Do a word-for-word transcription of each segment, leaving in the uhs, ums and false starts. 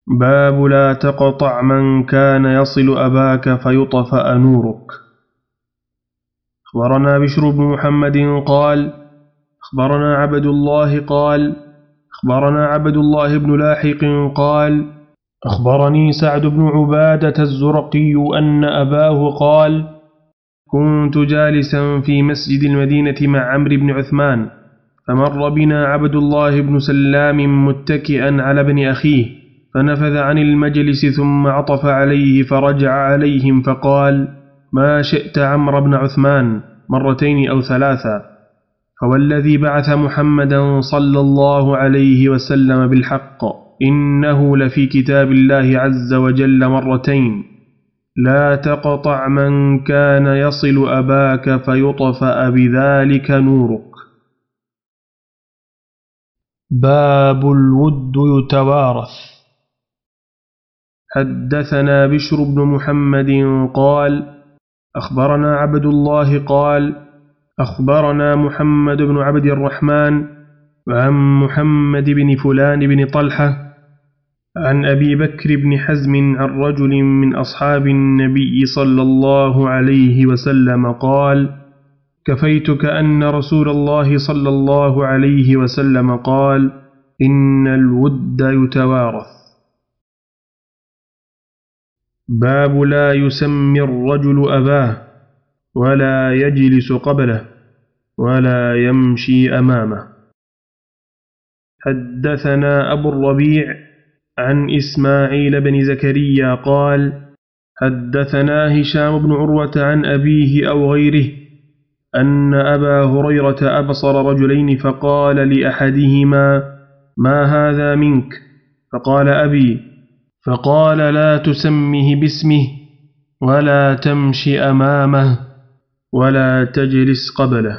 باب لا تقطع من كان يصل أباك فيطفأ نورك. أخبرنا بشر بن محمد قال أخبرنا عبد الله قال أخبرنا عبد الله بن لاحق قال أخبرني سعد بن عبادة الزرقي أن أباه قال كنت جالسا في مسجد المدينة مع عمرو بن عثمان فمر بنا عبد الله بن سلام متكئا على ابن أخيه فنفذ عن المجلس ثم عطف عليه فرجع عليهم فقال ما شئت عمرو بن عثمان مرتين أو ثلاثا فوالذي بعث محمدا صلى الله عليه وسلم بالحق إنه لفي كتاب الله عز وجل مرتين لا تقطع من كان يصل أباك فيطفأ بذلك نورك. باب الود يتوارث. حدثنا بشر بن محمد قال أخبرنا عبد الله قال أخبرنا محمد بن عبد الرحمن عن محمد بن فلان بن طلحة عن أبي بكر بن حزم عن رجل من أصحاب النبي صلى الله عليه وسلم قال كفيتك أن رسول الله صلى الله عليه وسلم قال إن الود يتوارث. باب لا يسمي الرجل أباه ولا يجلس قبله ولا يمشي أمامه. حدثنا أبو الربيع عن إسماعيل بن زكريا قال حدثنا هشام بن عروة عن أبيه أو غيره أن أبا هريرة أبصر رجلين فقال لأحدهما ما هذا منك؟ فقال أبي، فقال لا تسمه باسمه ولا تمشي أمامه ولا تجلس قبله.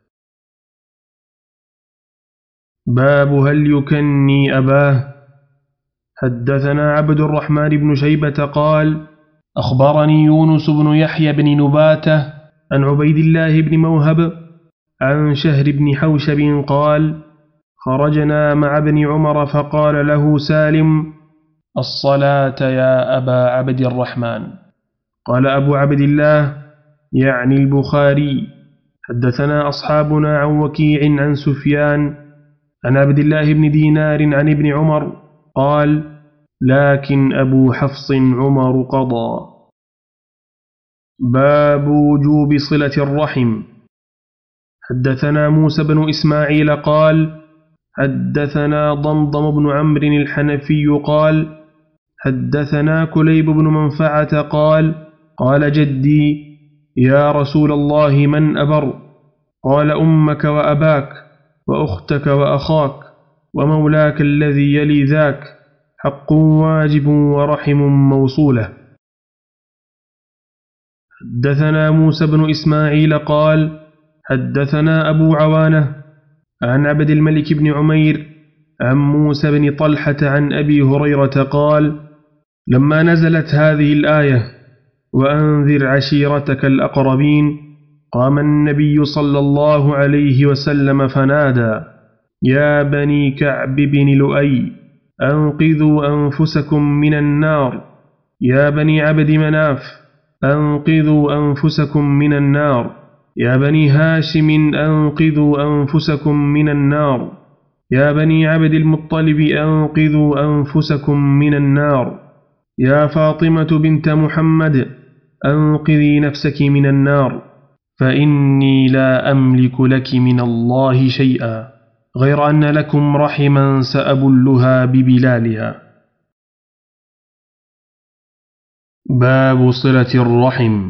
باب هل يكني أباه. حدثنا عبد الرحمن بن شيبة قال أخبرني يونس بن يحيى بن نباتة عن عبيد الله بن موهب عن شهر بن حوشب قال خرجنا مع ابن عمر فقال له سالم الصلاة يا أبا عبد الرحمن. قال أبو عبد الله يعني البخاري حدثنا أصحابنا عن وكيع عن سفيان عن عبد الله بن دينار عن ابن عمر قال لكن أبو حفص عمر قضى. باب وجوب صلة الرحم. حدثنا موسى بن إسماعيل قال حدثنا ضمضم بن عمرو الحنفي قال حدثنا كليب بن منفعة قال قال جدي يا رسول الله من أبر؟ قال أمك وأباك وأختك وأخاك ومولاك الذي يلي ذاك حق واجب ورحم موصولة. حدثنا موسى بن إسماعيل قال حدثنا أبو عوانة عن عبد الملك بن عمير عن موسى بن طلحة عن أبي هريرة قال لما نزلت هذه الآية وأنذر عشيرتك الأقربين قام النبي صلى الله عليه وسلم فنادى يا بني كعب بن لؤي أنقذوا أنفسكم من النار يا بني عبد مناف أنقذوا أنفسكم من النار يا بني هاشم أنقذوا أنفسكم من النار يا بني عبد المطلب أنقذوا أنفسكم من النار يا فاطمة بنت محمد أنقذي نفسك من النار فإني لا أملك لك من الله شيئا غير أن لكم رحما سأبلها ببلالها. باب صلة الرحم.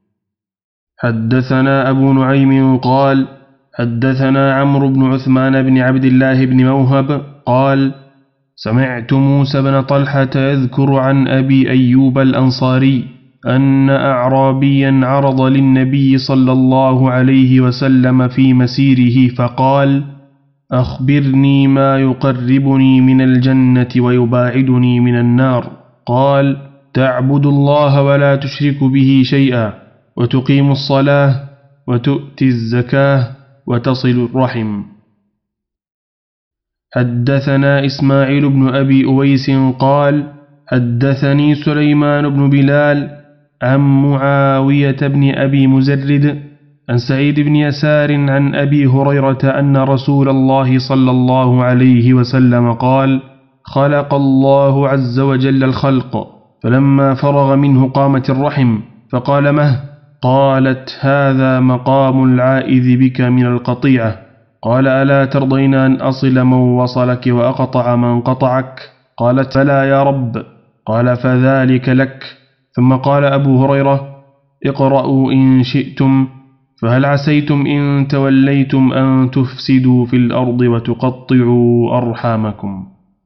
حدثنا أبو نعيم قال حدثنا عمرو بن عثمان بن عبد الله بن موهب قال سمعت موسى بن طلحة يذكر عن أبي أيوب الأنصاري أن أعرابيا عرض للنبي صلى الله عليه وسلم في مسيره فقال أخبرني ما يقربني من الجنة ويباعدني من النار. قال تعبد الله ولا تشرك به شيئا وتقيم الصلاة وتؤتي الزكاة وتصل الرحم. حدثنا إسماعيل بن أبي أويس قال حدثني سليمان بن بلال عن معاوية بن أبي مزرد عن سعيد بن يسار عن أبي هريرة أن رسول الله صلى الله عليه وسلم قال: خلق الله عز وجل الخلق، فلما فرغ منه قامت الرحم، فقال: مه؟ قالت: هذا مقام العائذ بك من القطيعة. قال: ألا ترضين أن أصل من وصلك وأقطع من قطعك؟ قالت: بلى يا رب. قال: فذلك لك. ثم قال أبو هريرة: اقرأوا إن شئتم، فهل عسيتم إن توليتم أن تفسدوا في الأرض وتقطعوا أرحامكم.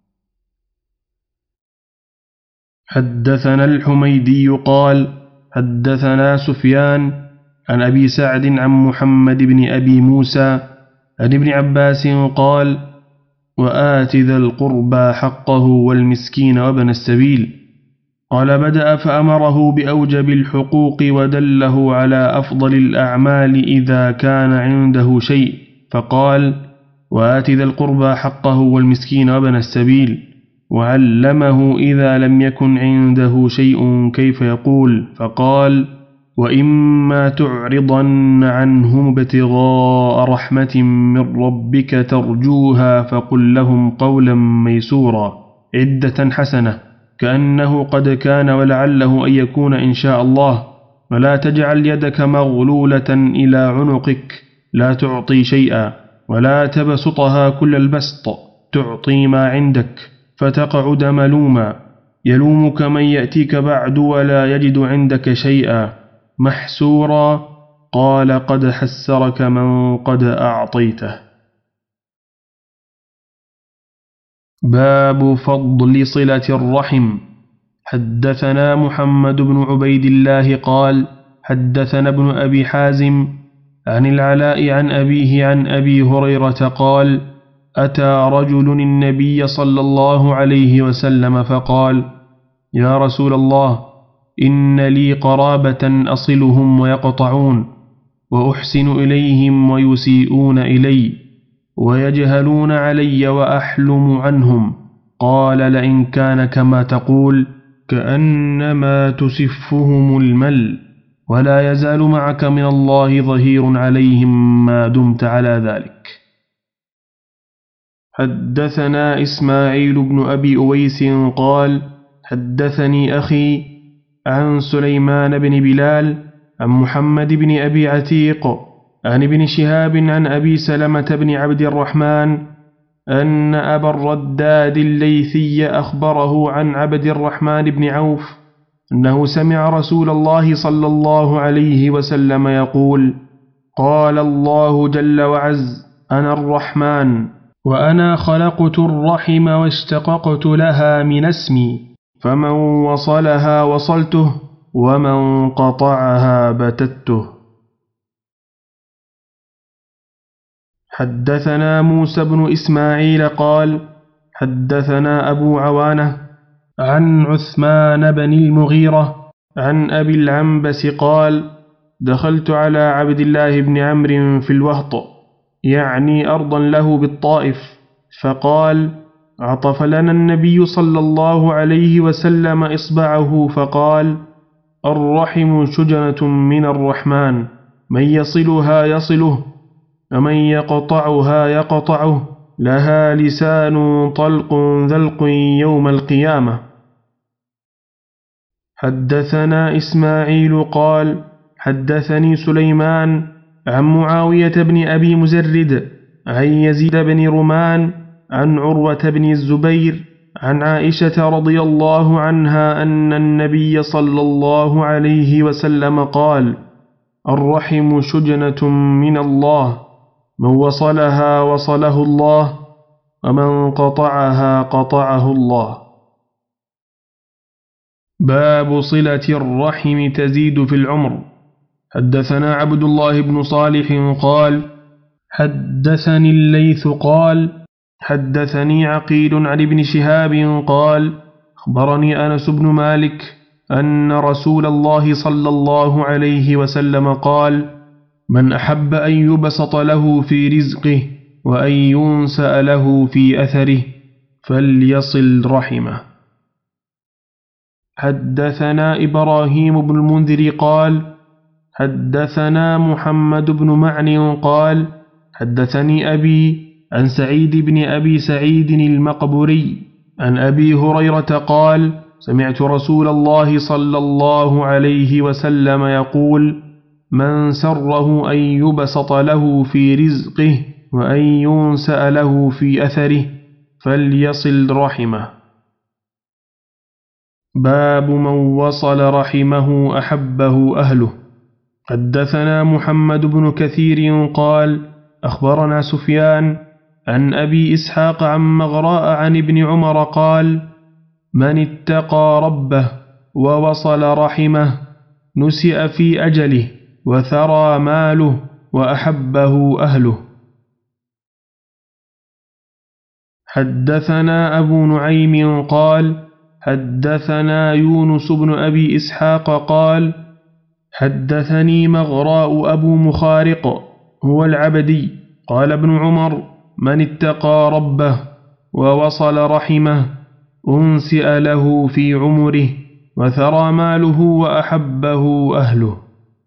حدثنا الحميدي قال: حدثنا سفيان عن أبي سعد عن محمد بن أبي موسى عن ابن عباس قال: وآت ذا القربى حقه والمسكين وابن السبيل. قال: بدأ فأمره بأوجب الحقوق ودله على أفضل الأعمال إذا كان عنده شيء، فقال: وآت ذا القربى حقه والمسكين وابن السبيل، وعلمه إذا لم يكن عنده شيء كيف يقول، فقال: وإما تعرضن عنهم ابتغاء رحمة من ربك ترجوها فقل لهم قولا ميسورا، عدة حسنة كأنه قد كان ولعله أن يكون إن شاء الله، ولا تجعل يدك مغلولة إلى عنقك لا تعطي شيئا، ولا تبسطها كل البسط تعطي ما عندك فتقعد ملوما، يلومك من يأتيك بعد ولا يجد عندك شيئا محسورا. قال: قد حسرك من قد أعطيته. باب فضل صلة الرحم. حدثنا محمد بن عبيد الله قال: حدثنا ابن أبي حازم عن العلاء عن أبيه عن أبي هريرة قال: أتى رجل النبي صلى الله عليه وسلم فقال: يا رسول الله، إن لي قرابة أصلهم ويقطعون، وأحسن إليهم ويسيئون إلي، ويجهلون علي وأحلم عنهم. قال: لئن كان كما تقول كأنما تسفهم المل، ولا يزال معك من الله ظهير عليهم ما دمت على ذلك. حدثنا إسماعيل بن أبي أويس قال: حدثني أخي عن سليمان بن بلال عن محمد بن أبي عتيق عن ابن شهاب عن أبي سلمة بن عبد الرحمن أن أبا الرداد الليثي أخبره عن عبد الرحمن بن عوف أنه سمع رسول الله صلى الله عليه وسلم يقول: قال الله جل وعز: أنا الرحمن، وأنا خلقت الرحم واشتققت لها من اسمي، فمن وصلها وصلته، ومن قطعها بتته. حدثنا موسى بن إسماعيل قال: حدثنا أبو عوانة عن عثمان بن المغيرة عن أبي العنبس قال: دخلت على عبد الله بن عمرو في الوهط، يعني أرضا له بالطائف، فقال: عطف لنا النبي صلى الله عليه وسلم إصبعه فقال: الرحم شجنة من الرحمن، من يصلها يصله، ومن يقطعها يقطعه، لها لسان طلق ذلق يوم القيامة. حدثنا إسماعيل قال: حدثني سليمان عن معاوية بن أبي مزرد عن يزيد بن رمان عن عروة بن الزبير عن عائشة رضي الله عنها أن النبي صلى الله عليه وسلم قال: الرحم شجنة من الله، من وصلها وصله الله، ومن قطعها قطعه الله. باب صلة الرحم تزيد في العمر. حدثنا عبد الله بن صالح قال: حدثني الليث قال: حدثني عقيل عن ابن شهاب قال: أخبرني أنس بن مالك أن رسول الله صلى الله عليه وسلم قال: من أحب أن يبسط له في رزقه وأن ينسأ له في أثره فليصل رحمه. حدثنا إبراهيم بن المنذر قال حدثنا محمد بن معن قال حدثني أبي عن سعيد بن أبي سعيد المقبري عن أبي هريرة قال سمعت رسول الله صلى الله عليه وسلم يقول من سره أن يبسط له في رزقه وأن ينسأ له في أثره فليصل رحمه. باب من وصل رحمه أحبه أهله. حدثنا محمد بن كثير قال أخبرنا سفيان عن أبي إسحاق عن مغراء عن ابن عمر قال من اتقى ربه ووصل رحمه نسئ في أجله وثرى ماله وأحبه أهله. حدثنا أبو نعيم قال حدثنا يونس بن أبي إسحاق قال حدثني مغراء أبو مخارق هو العبدي قال ابن عمر من اتقى ربه ووصل رحمه أنسئ له في عمره وثرى ماله وأحبه أهله.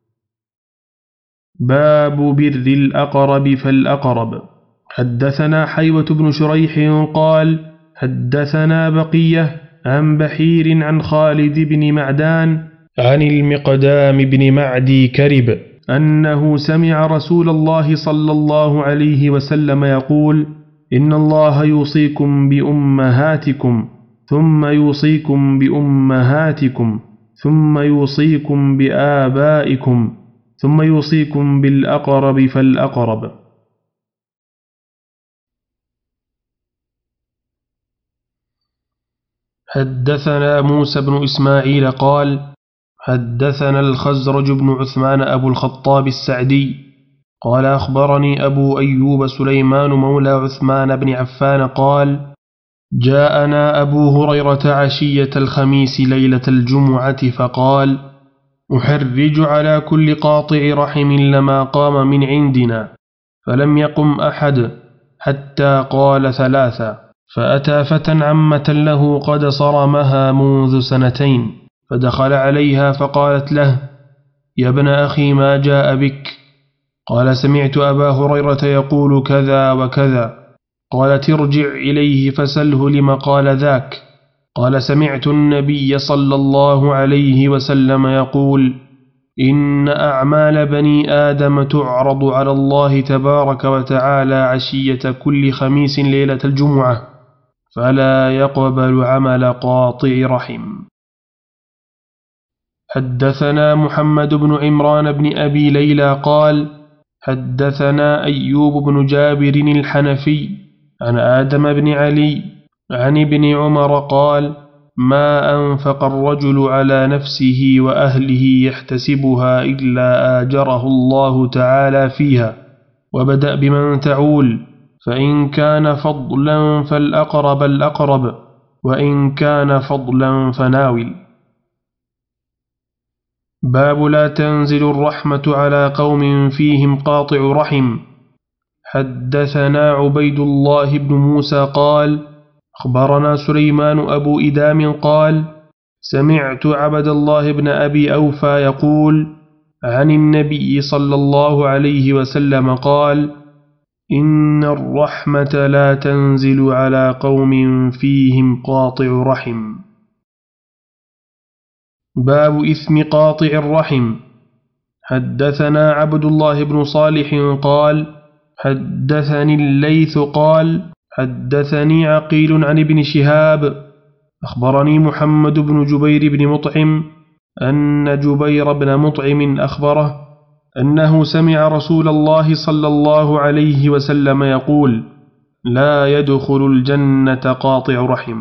باب بر الأقرب فالأقرب. حدثنا حيوة بن شريح قال حدثنا بقية عن بحير عن خالد بن معدان عن المقدام بن معدي كرب أنه سمع رسول الله صلى الله عليه وسلم يقول إن الله يوصيكم بأمهاتكم ثم يوصيكم بأمهاتكم ثم يوصيكم بآبائكم ثم يوصيكم بالأقرب فالأقرب. حدثنا موسى بن إسماعيل قال حدثنا الخزرج بن عثمان أبو الخطاب السعدي قال أخبرني أبو أيوب سليمان مولى عثمان بن عفان قال جاءنا أبو هريرة عشية الخميس ليلة الجمعة فقال أحرج على كل قاطع رحم لما قام من عندنا فلم يقم أحد حتى قال ثلاثة فأتى فتى عمة له قد صرمها منذ سنتين فدخل عليها فقالت له يا ابن أخي ما جاء بك؟ قال سمعت أبا هريرة يقول كذا وكذا. قالت ارجع إليه فسله لما قال ذاك. قال سمعت النبي صلى الله عليه وسلم يقول إن أعمال بني آدم تعرض على الله تبارك وتعالى عشية كل خميس ليلة الجمعة فلا يقبل عمل قاطع رحم. حدثنا محمد بن عمران بن أبي ليلى قال حدثنا أيوب بن جابر الحنفي عن آدم بن علي عن ابن عمر قال ما أنفق الرجل على نفسه وأهله يحتسبها إلا آجره الله تعالى فيها وبدأ بمن تعول فإن كان فضلا فالأقرب الأقرب وإن كان فضلا فناول. باب لا تنزل الرحمة على قوم فيهم قاطع رحم. حدثنا عبيد الله بن موسى قال أخبرنا سليمان أبو إدام قال سمعت عبد الله بن أبي أوفى يقول عن النبي صلى الله عليه وسلم قال إن الرحمة لا تنزل على قوم فيهم قاطع رحم. باب إثم قاطع الرحم. حدثنا عبد الله بن صالح قال حدثني الليث قال حدثني عقيل عن ابن شهاب أخبرني محمد بن جبير بن مطعم أن جبير بن مطعم أخبره أنه سمع رسول الله صلى الله عليه وسلم يقول لا يدخل الجنة قاطع رحم.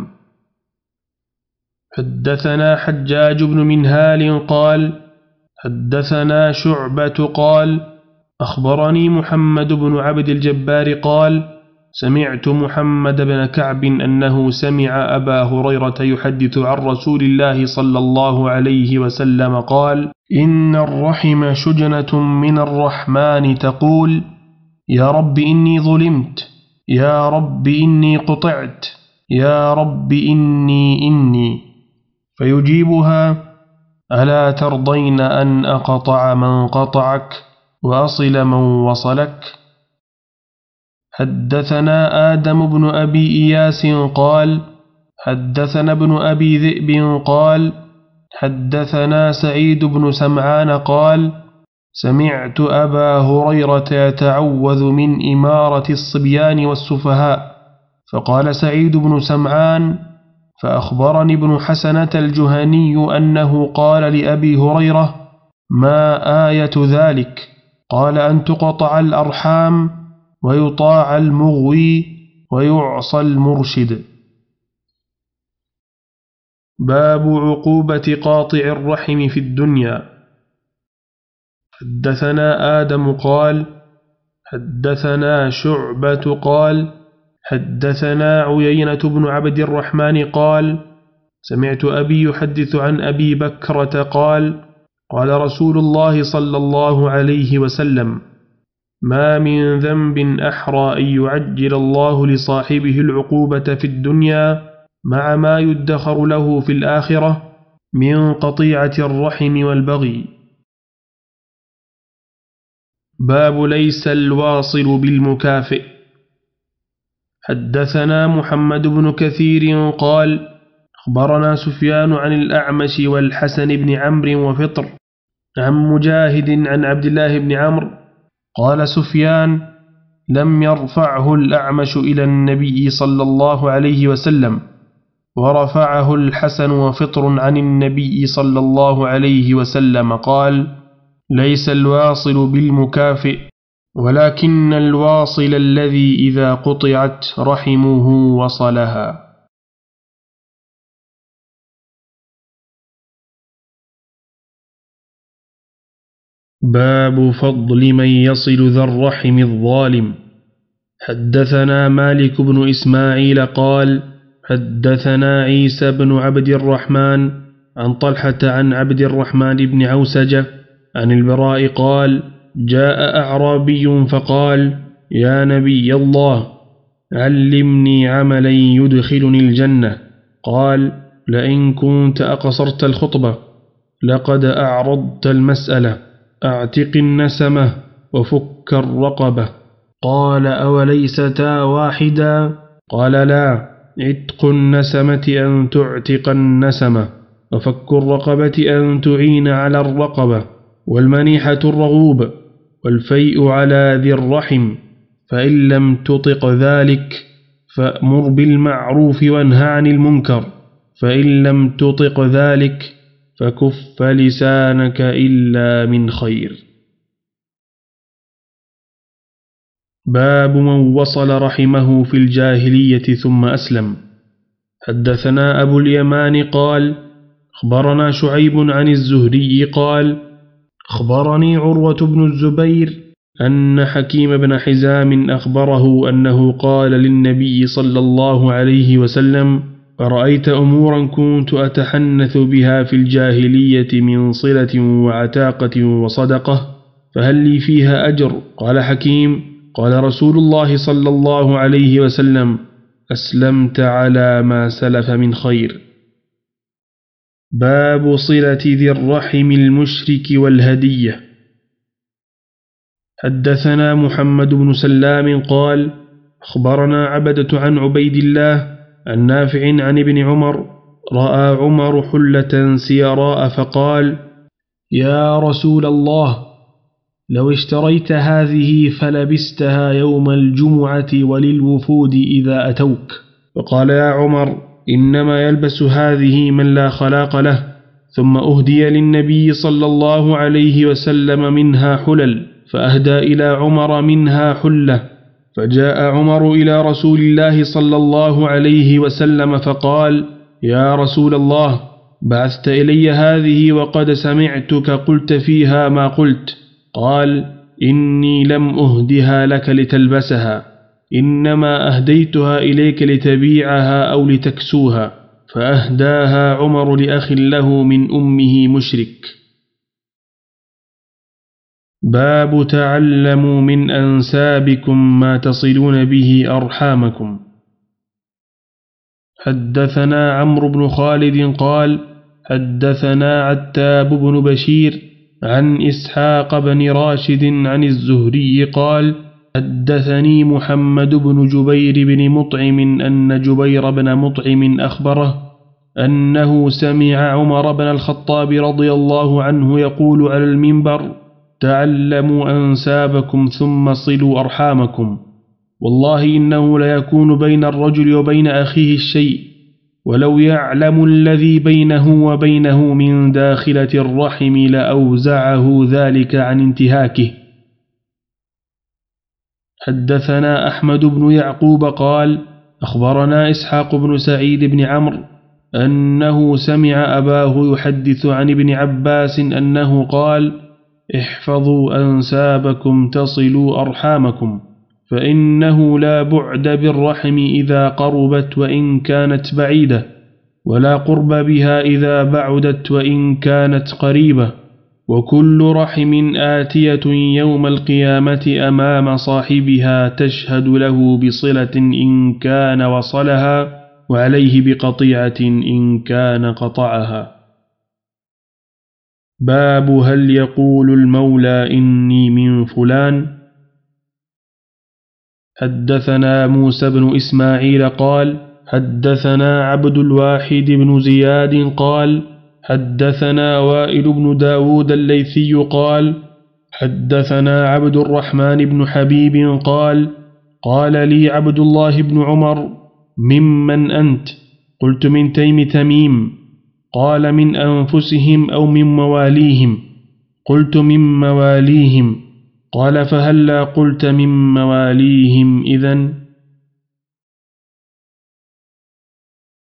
حدثنا حجاج بن منهال قال حدثنا شعبة قال أخبرني محمد بن عبد الجبار قال سمعت محمد بن كعب أنه سمع أبا هريرة يحدث عن رسول الله صلى الله عليه وسلم قال إن الرحم شجنة من الرحمن تقول يا رب إني ظلمت يا رب إني قطعت يا رب إني إني فيجيبها: ألا ترضين أن أقطع من قطعك وأصل من وصلك؟ حدثنا آدم بن أبي إياس قال حدثنا ابن أبي ذئب قال حدثنا سعيد بن سمعان قال سمعت أبا هريرة يتعوذ من إمارة الصبيان والسفهاء. فقال سعيد بن سمعان: فأخبرني ابن حسنة الجهني أنه قال لأبي هريرة: ما آية ذلك؟ قال: أن تقطع الأرحام ويطاع المغوي ويعصى المرشد. باب عقوبة قاطع الرحم في الدنيا. حدثنا آدم قال حدثنا شعبة قال حدثنا عيينة بن عبد الرحمن قال سمعت أبي يحدث عن أبي بكرة قال قال رسول الله صلى الله عليه وسلم: ما من ذنب أحرى أن يعجل الله لصاحبه العقوبة في الدنيا مع ما يدخر له في الآخرة من قطيعة الرحم والبغي. باب ليس الواصل بالمكافئ. حدثنا محمد بن كثير قال أخبرنا سفيان عن الأعمش والحسن بن عمرو وفطر عن مجاهد عن عبد الله بن عمرو قال سفيان: لم يرفعه الأعمش إلى النبي صلى الله عليه وسلم، ورفعه الحسن وفطر عن النبي صلى الله عليه وسلم قال: ليس الواصل بالمكافئ، ولكن الواصل الذي إذا قطعت رحمه وصلها. باب فضل من يصل ذا الرحم الظالم. حدثنا مالك بن إسماعيل قال حدثنا عيسى بن عبد الرحمن عن طلحة عن عبد الرحمن بن عوسجة عن البراء قال: جاء أعرابي فقال: يا نبي الله، علمني عملا يدخلني الجنة. قال: لئن كنت أقصرت الخطبة لقد أعرضت المسألة، أعتق النسمة وفك الرقبة. قال: أوليستا واحدا؟ قال: لا، عتق النسمة أن تعتق النسمة، وفك الرقبة أن تعين على الرقبة، والمنيحة الرغوب، والفيء على ذي الرحم. فإن لم تطق ذلك فأمر بالمعروف وانهى عن المنكر، فإن لم تطق ذلك فكف لسانك إلا من خير. باب من وصل رحمه في الجاهلية ثم أسلم. حدثنا أبو اليمان قال أخبرنا شعيب عن الزهري قال أخبرني عروة بن الزبير أن حكيم بن حزام أخبره أنه قال للنبي صلى الله عليه وسلم: أرأيت أمورا كنت أتحنث بها في الجاهلية من صلة وعتاقة وصدقة، فهل لي فيها أجر؟ قال حكيم: قال رسول الله صلى الله عليه وسلم: أسلمت على ما سلف من خير. باب صلة ذي الرحم المشرك والهدية. حدثنا محمد بن سلام قال أخبرنا عبدة عن عبيد الله عن نافع عن ابن عمر رأى عمر حلة سيراء فقال: يا رسول الله، لو اشتريت هذه فلبستها يوم الجمعة وللوفود إذا أتوك. فقال: يا عمر، إنما يلبس هذه من لا خلاق له. ثم أهدي للنبي صلى الله عليه وسلم منها حلل، فأهدى إلى عمر منها حلة. فجاء عمر إلى رسول الله صلى الله عليه وسلم فقال: يا رسول الله، بعثت إلي هذه وقد سمعتك قلت فيها ما قلت. قال: إني لم أهدها لك لتلبسها، إنما أهديتها إليك لتبيعها أو لتكسوها. فأهداها عمر لأخ له من أمه مشرك. باب تعلموا من أنسابكم ما تصلون به أرحامكم. حدثنا عمرو بن خالد قال حدثنا عتاب بن بشير عن إسحاق بن راشد عن الزهري قال حدثني محمد بن جبير بن مطعم أن جبير بن مطعم أخبره أنه سمع عمر بن الخطاب رضي الله عنه يقول على المنبر تعلموا أنسابكم ثم صلوا أرحامكم، والله إنه ليكون بين الرجل وبين أخيه الشيء، ولو يعلم الذي بينه وبينه من داخلة الرحم لأوزعه ذلك عن انتهاكه. حدثنا أحمد بن يعقوب قال أخبرنا إسحاق بن سعيد بن عمرو أنه سمع أباه يحدث عن ابن عباس أنه قال احفظوا أنسابكم تصلوا أرحامكم، فإنه لا بعد بالرحم إذا قربت وإن كانت بعيدة، ولا قرب بها إذا بعدت وإن كانت قريبة، وكل رحم آتية يوم القيامة أمام صاحبها تشهد له بصلة إن كان وصلها، وعليه بقطيعة إن كان قطعها. باب هل يقول المولى إني من فلان؟ حدثنا موسى بن إسماعيل قال حدثنا عبد الواحد بن زياد قال حدثنا وائل بن داود الليثي قال حدثنا عبد الرحمن بن حبيب قال قال لي عبد الله بن عمر ممن أنت؟ قلت من تيم تميم. قال من أنفسهم أو من مواليهم؟ قلت من مواليهم. قال فهلا قلت من مواليهم إذن؟